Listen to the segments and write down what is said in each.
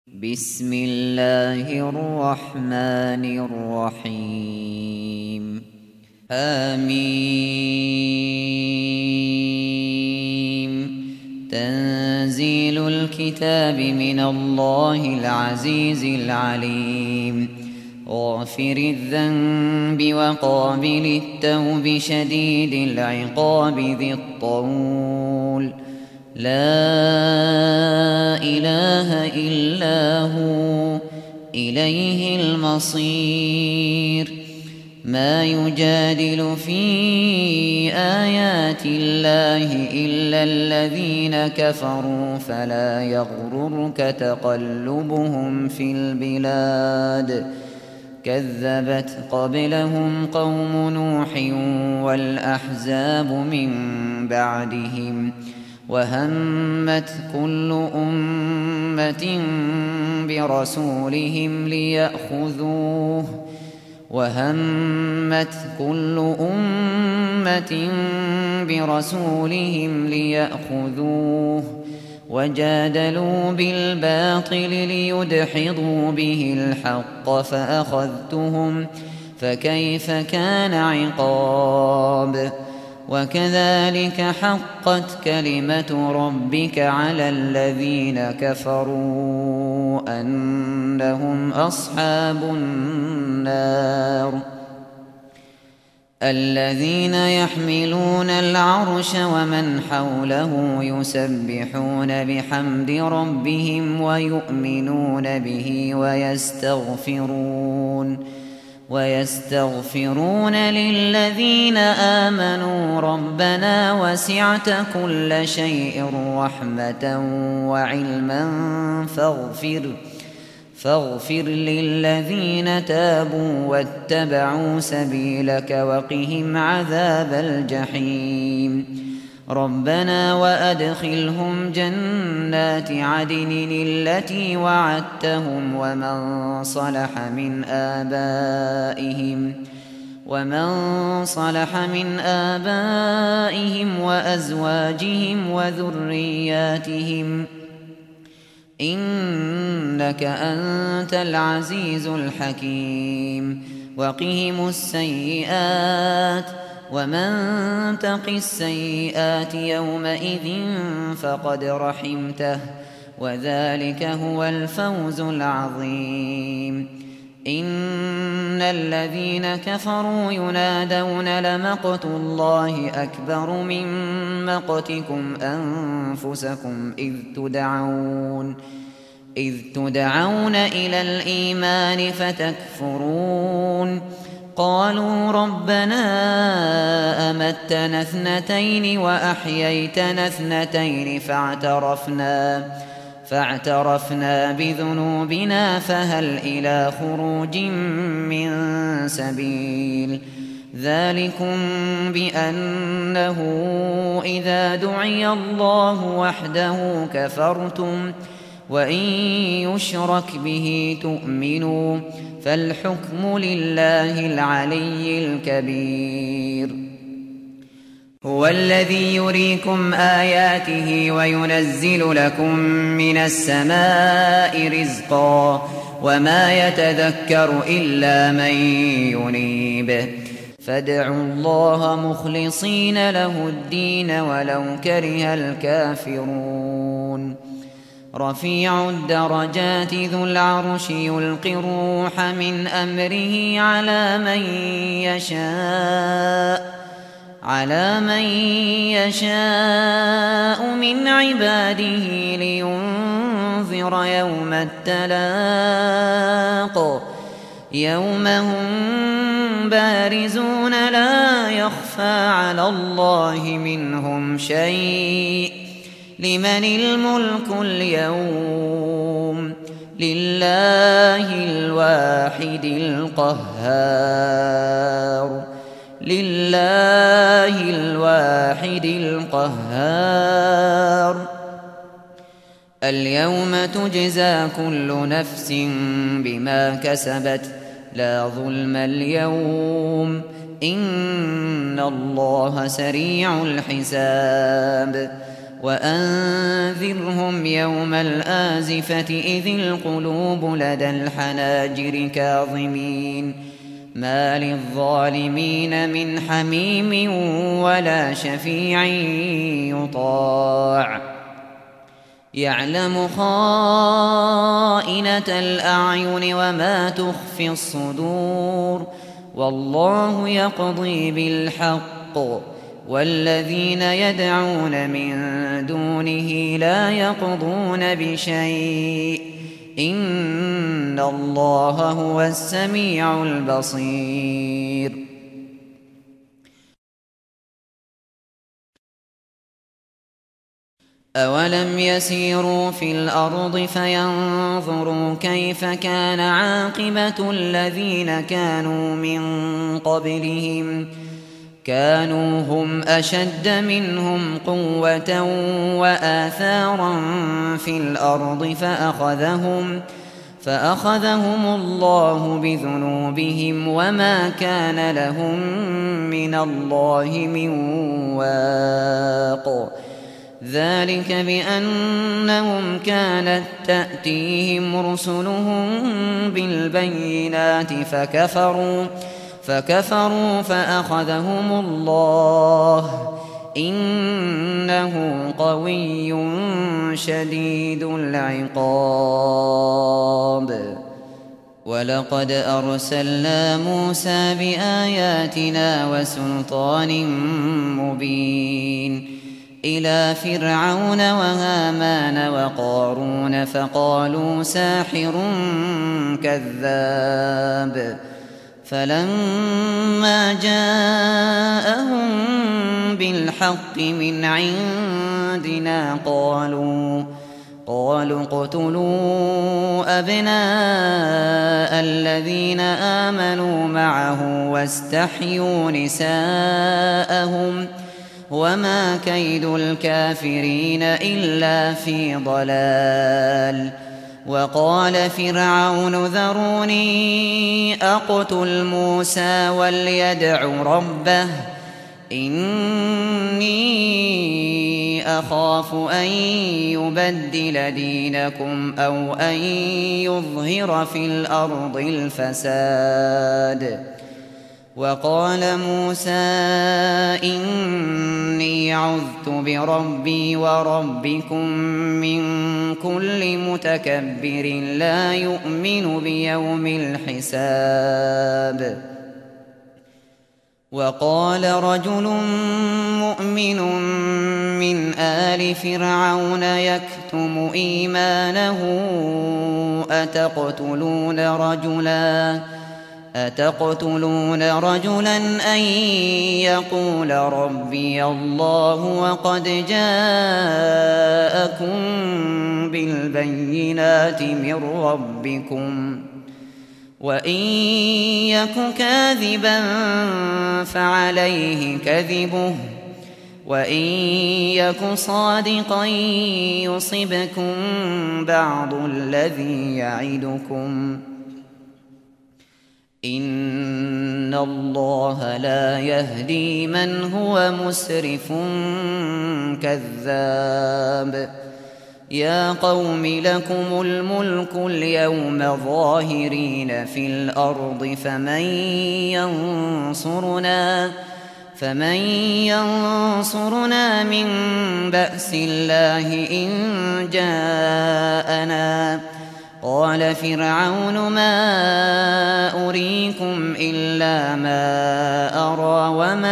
بسم الله الرحمن الرحيم آمين. تنزيل الكتاب من الله العزيز العليم غافر الذنب وقابل التوب شديد العقاب ذي الطول لا إله إلا هو إليه المصير. ما يجادل في آيات الله إلا الذين كفروا فلا يغررك تقلبهم في البلاد. كذبت قبلهم قوم نوح والأحزاب من بعدهم وهمت كل أمة برسولهم ليأخذوه وجادلوا بالباطل ليدحضوا به الحق فأخذتهم فكيف كان عقاب. وكذلك حقت كلمة ربك على الذين كفروا أنهم أصحاب النار. الذين يحملون العرش ومن حوله يسبحون بحمد ربهم ويؤمنون به ويستغفرون للذين آمنوا ربنا وسعت كل شيء رحمة وعلما فاغفر للذين تابوا واتبعوا سبيلك وقهم عذاب الجحيم. ربنا وأدخلهم جنات عدن التي وعدتهم ومن صلح من آبائهم وأزواجهم وذرياتهم إنك أنت العزيز الحكيم. وقهم السيئات ومن تق السيئات يومئذ فقد رحمته وذلك هو الفوز العظيم. إن الذين كفروا ينادون لمقت الله أكبر من مقتكم أنفسكم إذ تدعون إلى الإيمان فتكفرون. قالوا ربنا أمتنا اثنتين وأحييتنا اثنتين فاعترفنا بذنوبنا فهل إلى خروج من سبيل. ذلكم بأنه إذا دعي الله وحده كفرتم وإن يشرك به تؤمنوا فالحكم لله العلي الكبير. هو الذي يريكم آياته وينزل لكم من السماء رزقا وما يتذكر إلا من ينيب. فادعوا الله مخلصين له الدين ولو كره الكافرون. رفيع الدرجات ذو العرش يلقي الروح من أمره على من يشاء من عباده لينذر يوم التلاق يوم هم بارزون لا يخفى على الله منهم شيء. لمن الملك اليوم لله الواحد القهار. اليوم تجزى كل نفس بما كسبت لا ظلم اليوم إن الله سريع الحساب. وأنذرهم يوم الآزفة إذ القلوب لدى الحناجر كاظمين ما للظالمين من حميم ولا شفيع يطاع يعلم خائنة الأعين وما تخفي الصدور والله يقضي بالحق والذين يدعون من دونه لا يقضون بشيء إن الله هو السميع البصير أولم يسيروا في الأرض فينظروا كيف كان عاقبة الذين كانوا من قبلهم كانوا هم أشد منهم قوة وآثارا في الأرض فأخذهم الله بذنوبهم وما كان لهم من الله من واق ذلك بأنهم كانت تأتيهم رسلهم بالبينات فكفروا فأخذهم الله إنه قوي شديد العقاب ولقد أرسلنا موسى بآياتنا وسلطان مبين إلى فرعون وهامان وقارون فقالوا ساحر كذاب فلما جاءهم بالحق من عندنا قالوا اقتلوا أبناء الذين آمنوا معه واستحيوا نساءهم وما كيد الكافرين إلا في ضلال وقال فرعون ذروني أقتل موسى وليدع ربه إني أخاف أن يبدل دينكم أو أن يظهر في الأرض الفساد وقال موسى إني عذت بربي وربكم من كل متكبر لا يؤمن بيوم الحساب وقال رجل مؤمن من آل فرعون يكتم إيمانه أتقتلون رجلا أن يقول ربي الله وقد جاءكم بالبينات من ربكم وإن يك كاذبا فعليه كذبه وإن يك صادقا يصبكم بعض الذي يعدكم إن الله لا يهدي من هو مسرف كذاب يا قوم لكم الملك اليوم ظاهرين في الأرض فمن ينصرنا من بأس الله إن جاءنا قال فرعون ما أريكم إلا ما أرى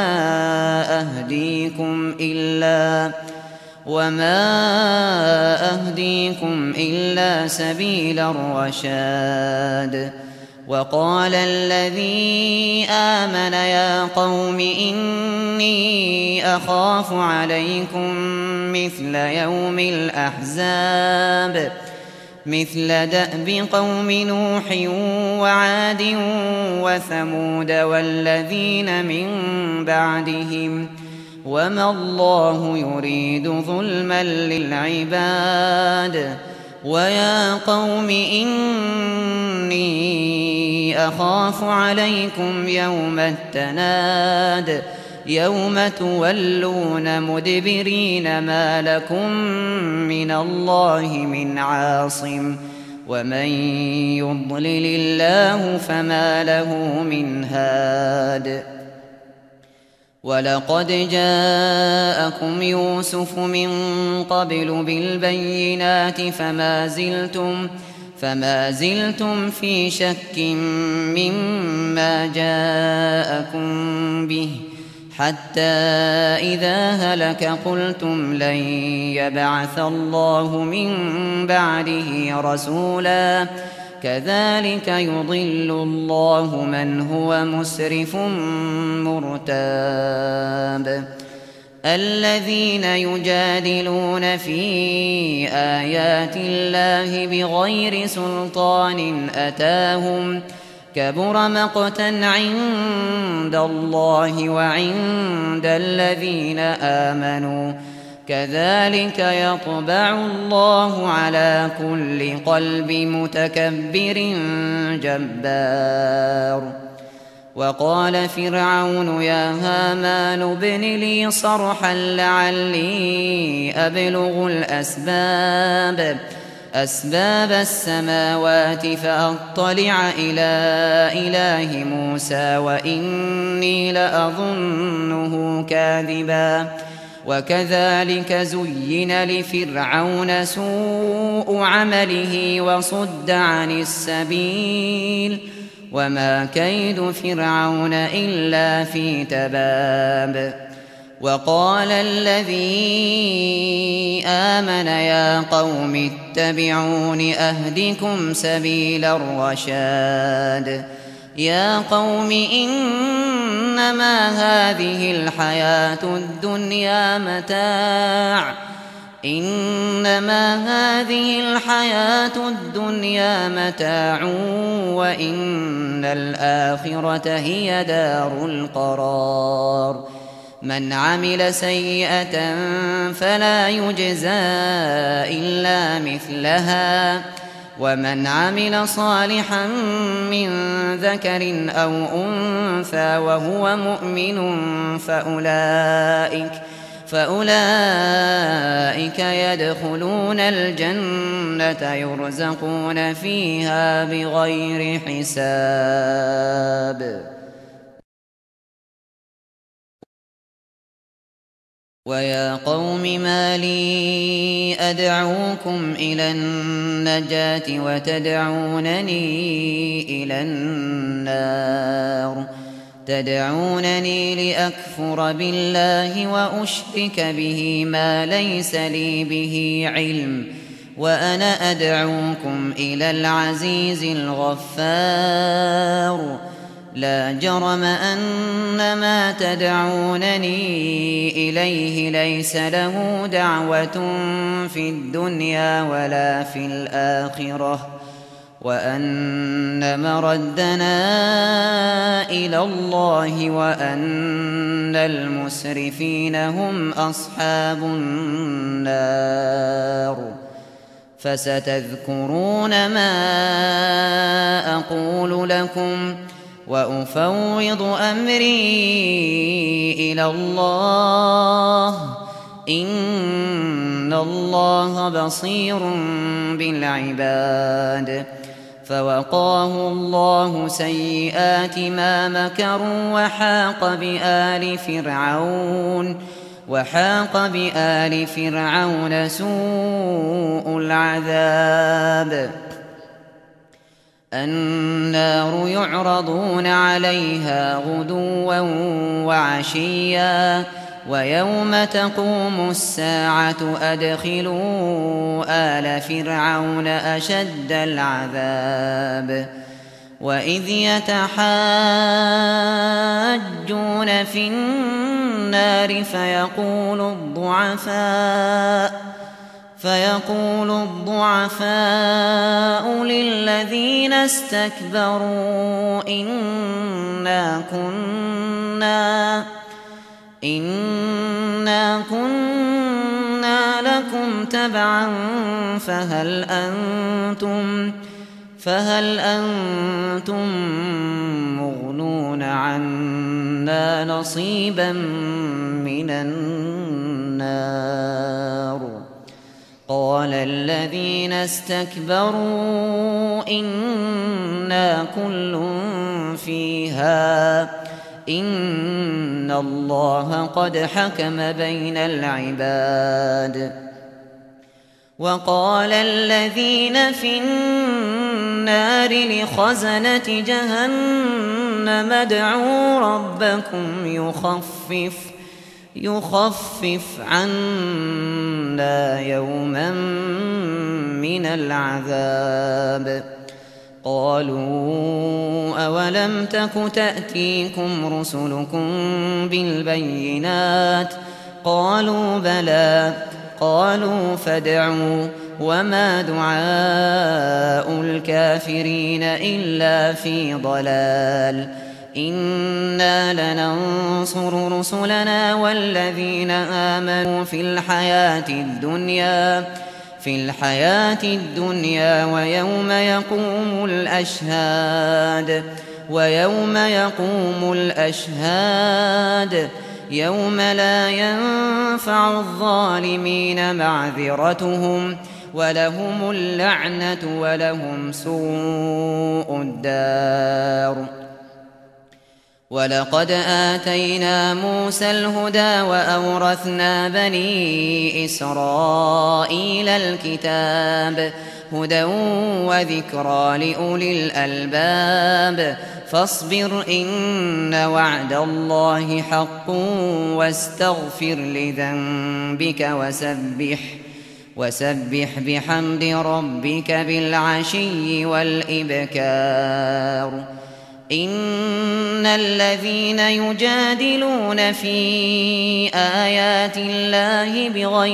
وما أهديكم إلا سبيل الرشاد وقال الذي آمن يا قوم إني أخاف عليكم مثل يوم الأحزاب مثل دأب قوم نوح وعاد وثمود والذين من بعدهم وما الله يريد ظلما للعباد ويا قوم إني أخاف عليكم يوم التناد يوم تولون مدبرين ما لكم من الله من عاصم ومن يضلل الله فما له من هاد ولقد جاءكم يوسف من قبل بالبينات فما زلتم في شك مما جاءكم به حتى إذا هلك قلتم لن يبعث الله من بعده رسولا كذلك يضل الله من هو مسرف مرتاب الذين يجادلون في آيات الله بغير سلطان أتاهم كبر مقتا عند الله وعند الذين آمنوا كذلك يطبع الله على كل قلب متكبر جبار وقال فرعون يا هامان ابن لي صرحا لعلي أبلغ أسباب السماوات فأطلع إلى إله موسى وإني لأظنه كاذبا وكذلك زين لفرعون سوء عمله وصد عن السبيل وما كيد فرعون إلا في تباب وقال الذي آمن يا قوم اتبعون أهدكم سبيل الرشاد يا قوم إنما هذه الحياة الدنيا متاع وإن الآخرة هي دار القرار من عمل سيئة فلا يجزى إلا مثلها ومن عمل صالحا من ذكر أو أنثى وهو مؤمن فأولئك يدخلون الجنة يرزقون فيها بغير حساب ويا قوم ما لي أدعوكم إلى النجاة وتدعونني إلى النار تدعونني لأكفر بالله وأشرك به ما ليس لي به علم وأنا أدعوكم إلى العزيز الغفار لا جرم أن ما تدعونني إليه ليس له دعوة في الدنيا ولا في الآخرة وأن مردنا إلى الله وأن المسرفين هم أصحاب النار فستذكرون ما أقول لكم وأفوض أمري إلى الله إن الله بصير بالعباد فوقاه الله سيئات ما مكروا وحاق بآل فرعون سوء العذاب النار يعرضون عليها غدوا وعشيا ويوم تقوم الساعة أدخلوا آل فرعون أشد العذاب وإذ يتحاجون في النار فيقول الضعفاء للذين استكبروا إنا كنا لكم تبعا فهل أنتم مغنون عنا منا نصيبا من النار. قال الذين استكبروا إنا كل فيها إن الله قد حكم بين العباد. وقال الذين في النار لخزنة جهنم ادعوا ربكم يخفف عنا يوما من العذاب. قالوا أولم تك تأتيكم رسلكم بالبينات قالوا بلى قالوا فادعوا وما دعاء الكافرين إلا في ضلال. إنا لننصر رسلنا والذين آمنوا في الحياة الدنيا ويوم يقوم الأشهاد يوم لا ينفع الظالمين معذرتهم ولهم اللعنة ولهم سوء الدار. ولقد آتينا موسى الهدى وأورثنا بني إسرائيل الكتاب هدى وذكرى لأولي الألباب. فاصبر إن وعد الله حق واستغفر لذنبك وسبح بحمد ربك بالعشي والإبكار. إن الذين يجادلون في آيات الله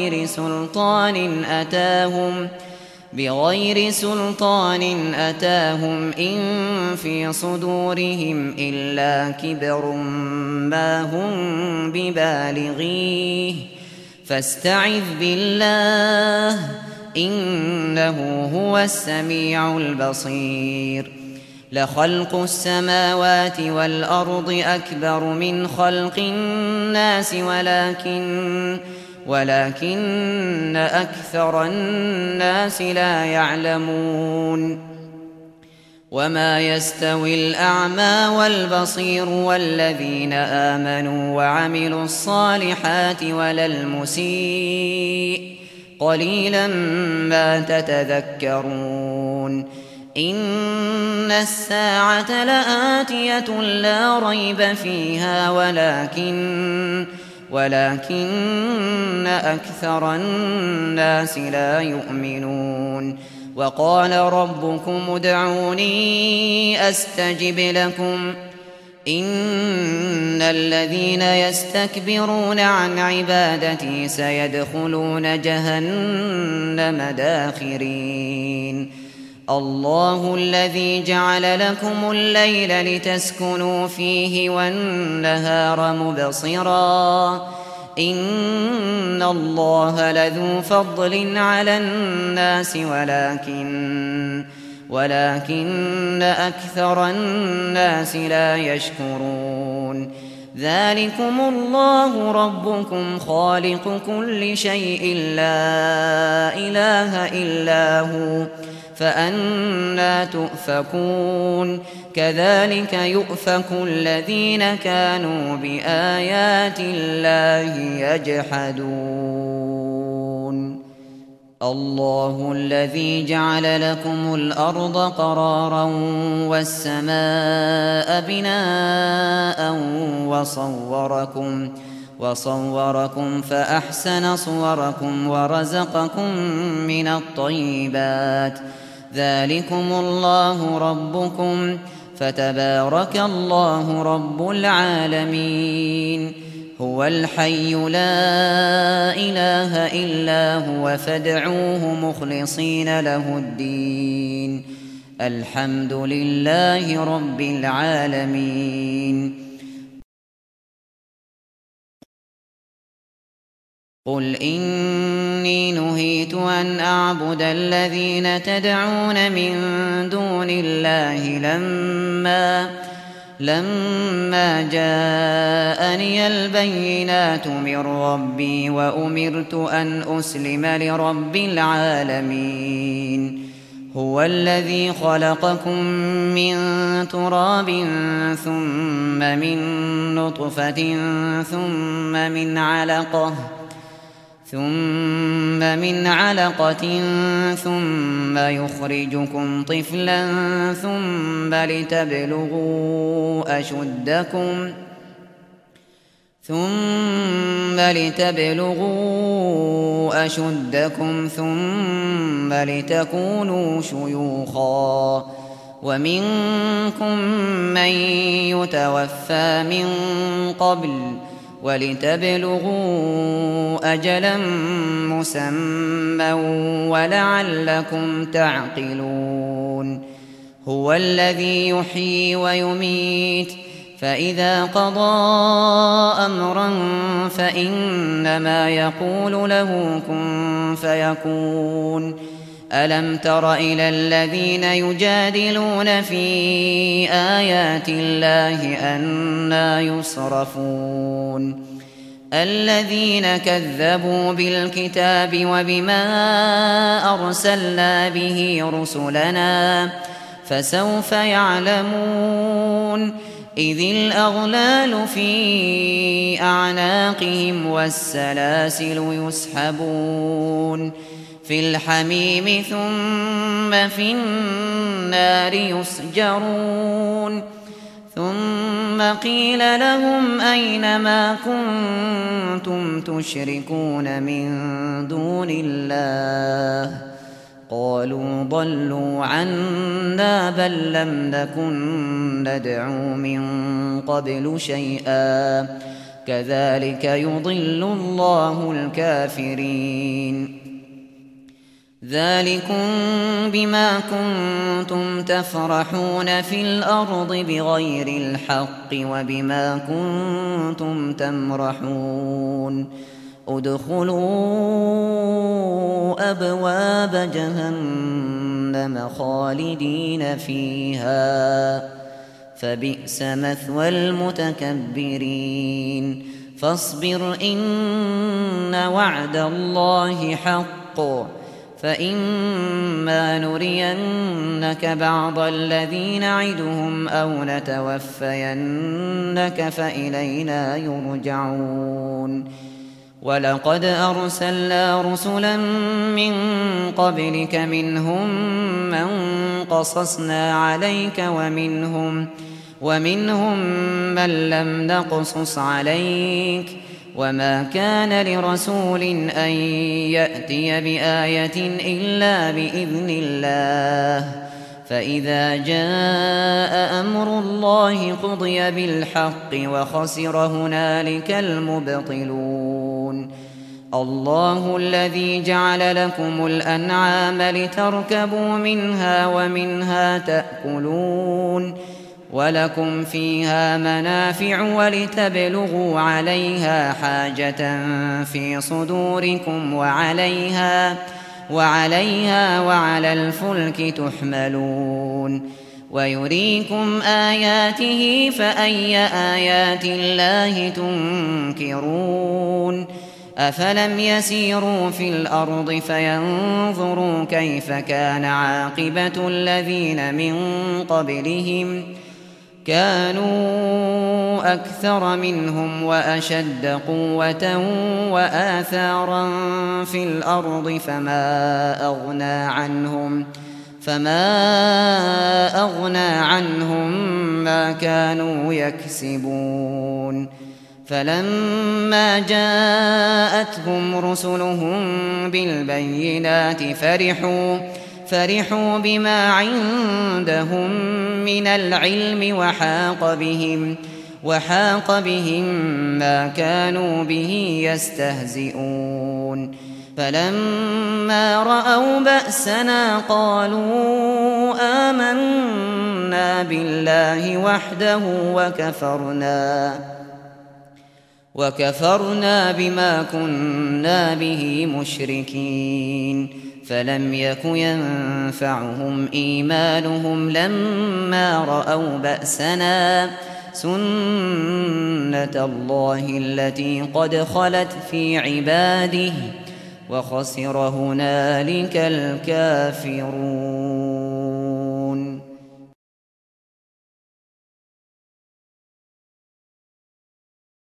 بغير سلطان أتاهم إن في صدورهم إلا كبر ما هم ببالغيه فاستعذ بالله إنه هو السميع البصير. لخلق السماوات والأرض أكبر من خلق الناس ولكن أكثر الناس لا يعلمون. وما يستوي الأعمى والبصير والذين آمنوا وعملوا الصالحات ولا المسيء قليلا ما تتذكرون. إن الساعة لآتية لا ريب فيها ولكن أكثر الناس لا يؤمنون. وقال ربكم ادعوني أستجب لكم إن الذين يستكبرون عن عبادتي سيدخلون جهنم داخرين. الله الذي جعل لكم الليل لتسكنوا فيه والنهار مبصرا إن الله لذو فضل على الناس ولكن أكثر الناس لا يشكرون. ذلكم الله ربكم خالق كل شيء لا إله إلا هو فأنى تؤفكون. كذلك يؤفك الذين كانوا بآيات الله يجحدون. الله الذي جعل لكم الأرض قرارا والسماء بناء وصوركم فأحسن صوركم ورزقكم من الطيبات. ذلكم الله ربكم فتبارك الله رب العالمين. هو الحي لا إله إلا هو فادعوه مخلصين له الدين الحمد لله رب العالمين. قل إني نهيت أن أعبد الذين تدعون من دون الله لما جاءني البينات من ربي وأمرت أن أسلم لرب العالمين هو الذي خلقكم من تراب ثم من نطفة ثم من علقة ثم يخرجكم طفلا ثم لتبلغوا أشدكم ثم لتكونوا شيوخا ومنكم من يتوفى من قبل ولتبلغوا أجلا مسمى ولعلكم تعقلون هو الذي يحيي ويميت فإذا قضى أمرا فإنما يقول له كن فيكون ألم تر إلى الذين يجادلون في آيات الله أنى يصرفون الذين كذبوا بالكتاب وبما أرسلنا به رسلنا فسوف يعلمون إذ الأغلال في أعناقهم والسلاسل يسحبون في الحميم ثم في النار يسجرون ثم قيل لهم أين ما كنتم تشركون من دون الله قالوا ضلوا عنا بل لم نكن ندعو من قبل شيئا كذلك يضل الله الكافرين ذلكم بما كنتم تفرحون في الأرض بغير الحق وبما كنتم تمرحون ادخلوا أبواب جهنم خالدين فيها فبئس مثوى المتكبرين فاصبر إن وعد الله حق فإما نرينك بعض الذي نعدهم أو نتوفينك فإلينا يرجعون ولقد أرسلنا رسلا من قبلك منهم من قصصنا عليك ومنهم من لم نقصص عليك وما كان لرسول أن يأتي بآية إلا بإذن الله فإذا جاء أمر الله قضي بالحق وخسر هنالك المبطلون الله الذي جعل لكم الأنعام لتركبوا منها ومنها تأكلون ولكم فيها منافع ولتبلغوا عليها حاجة في صدوركم وعليها وعلى الفلك تحملون ويريكم آياته فأي آيات الله تنكرون أفلم يسيروا في الأرض فينظروا كيف كان عاقبة الذين من قبلهم كانوا أكثر منهم وأشد قوة وآثارا في الأرض فما أغنى عنهم ما كانوا يكسبون فلما جاءتهم رسلهم بالبينات فرحوا بما عندهم من العلم وحاق بهم ما كانوا به يستهزئون فلما رأوا بأسنا قالوا آمنا بالله وحده وكفرنا بما كنا به مشركين فلم يك ينفعهم إيمانهم لما رأوا بأسنا سنة الله التي قد خلت في عباده وخسر هنالك الكافرون.